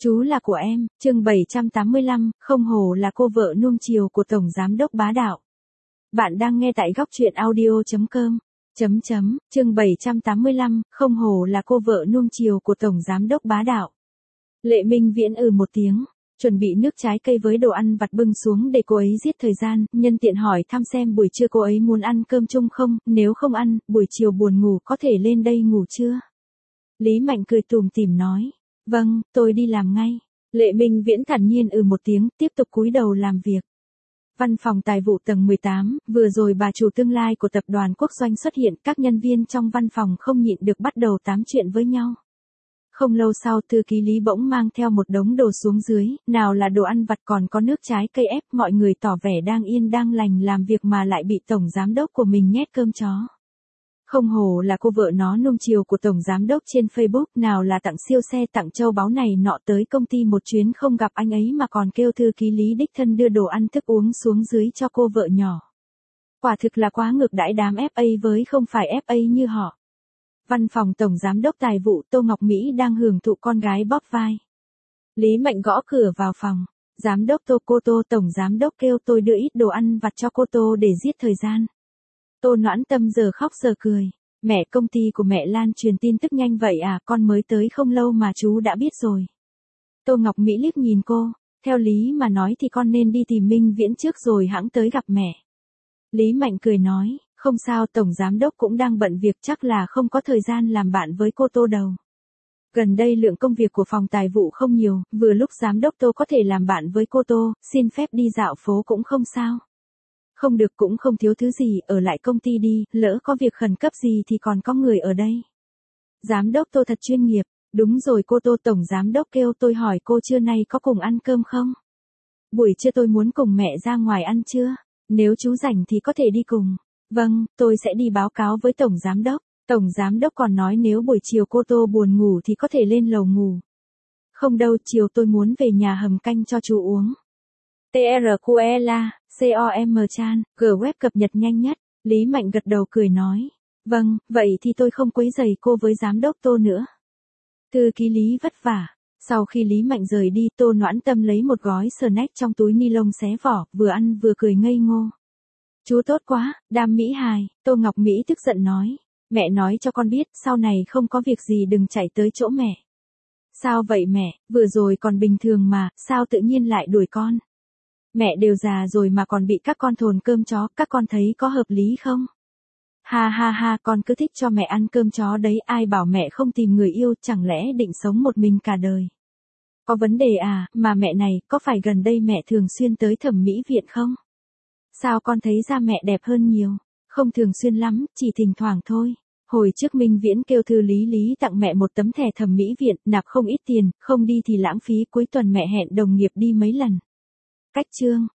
Chú là của em, chương 785, không hổ là cô vợ nuông chiều của Tổng Giám đốc bá đạo. Bạn đang nghe tại góc truyện audio.com. Chương 785, không hổ là cô vợ nuông chiều của Tổng Giám đốc bá đạo. Lệ Minh Viễn một tiếng, chuẩn bị nước trái cây với đồ ăn vặt bưng xuống để cô ấy giết thời gian, nhân tiện hỏi thăm xem buổi trưa cô ấy muốn ăn cơm chung không, nếu không ăn, buổi chiều buồn ngủ có thể lên đây ngủ chưa? Lý Mạnh cười tủm tỉm nói. Vâng, tôi đi làm ngay. Lệ Minh Viễn thản nhiên một tiếng, tiếp tục cúi đầu làm việc. Văn phòng tài vụ tầng 18, vừa rồi bà chủ tương lai của tập đoàn Quốc Doanh xuất hiện, các nhân viên trong văn phòng không nhịn được bắt đầu tám chuyện với nhau. Không lâu sau thư ký Lý bỗng mang theo một đống đồ xuống dưới, nào là đồ ăn vặt còn có nước trái cây ép, mọi người tỏ vẻ đang yên đang lành làm việc mà lại bị tổng giám đốc của mình nhét cơm chó. Không hổ là cô vợ nó nuông chiều của Tổng Giám đốc trên Facebook, nào là tặng siêu xe tặng châu báu này nọ tới công ty một chuyến không gặp anh ấy mà còn kêu thư ký Lý đích thân đưa đồ ăn thức uống xuống dưới cho cô vợ nhỏ. Quả thực là quá ngược đãi đám FA với không phải FA như họ. Văn phòng Tổng Giám đốc Tài vụ Tô Ngọc Mỹ đang hưởng thụ con gái bóp vai. Lý Mạnh gõ cửa vào phòng. Giám đốc cô Tô, Tổng Giám đốc kêu tôi đưa ít đồ ăn vặt cho cô Tô để giết thời gian. Tô Noãn Tâm giờ khóc giờ cười. Mẹ, công ty của mẹ lan truyền tin tức nhanh vậy à, con mới tới không lâu mà chú đã biết rồi. Tô Ngọc Mỹ liếc nhìn cô, theo lý mà nói thì con nên đi tìm Minh Viễn trước rồi hẵng tới gặp mẹ. Lý Mạnh cười nói, không sao, Tổng Giám đốc cũng đang bận việc, chắc là không có thời gian làm bạn với cô Tô đâu. Gần đây lượng công việc của phòng tài vụ không nhiều, vừa lúc Giám đốc Tô có thể làm bạn với cô Tô, xin phép đi dạo phố cũng không sao. Không được cũng không thiếu thứ gì, ở lại công ty đi, lỡ có việc khẩn cấp gì thì còn có người ở đây. Giám đốc Tô thật chuyên nghiệp, đúng rồi cô Tô, Tổng Giám đốc kêu tôi hỏi cô trưa nay có cùng ăn cơm không? Buổi trưa tôi muốn cùng mẹ ra ngoài ăn trưa, nếu chú rảnh thì có thể đi cùng. Vâng, tôi sẽ đi báo cáo với Tổng Giám đốc. Tổng Giám đốc còn nói nếu buổi chiều cô Tô buồn ngủ thì có thể lên lầu ngủ. Không đâu, chiều tôi muốn về nhà hầm canh cho chú uống. TRQLA, COM Chan, G-Web cập nhật nhanh nhất. Lý Mạnh gật đầu cười nói. Vâng, vậy thì tôi không quấy rầy cô với Giám đốc Tô nữa. Thư ký Lý vất vả. Sau khi Lý Mạnh rời đi, Tô Noãn Tâm lấy một gói snack trong túi ni lông xé vỏ, vừa ăn vừa cười ngây ngô. Chú tốt quá, đam mỹ hài, Tô Ngọc Mỹ tức giận nói. Mẹ nói cho con biết, sau này không có việc gì đừng chạy tới chỗ mẹ. Sao vậy mẹ, vừa rồi còn bình thường mà, sao tự nhiên lại đuổi con? Mẹ đều già rồi mà còn bị các con thồn cơm chó, các con thấy có hợp lý không? Ha ha ha, con cứ thích cho mẹ ăn cơm chó đấy, ai bảo mẹ không tìm người yêu, chẳng lẽ định sống một mình cả đời? Có vấn đề à, mà mẹ này, có phải gần đây mẹ thường xuyên tới thẩm mỹ viện không? Sao con thấy da mẹ đẹp hơn nhiều? Không thường xuyên lắm, chỉ thỉnh thoảng thôi. Hồi trước Minh Viễn kêu thư Lý tặng mẹ một tấm thẻ thẩm mỹ viện, nạp không ít tiền, không đi thì lãng phí, cuối tuần mẹ hẹn đồng nghiệp đi mấy lần. Cách chương,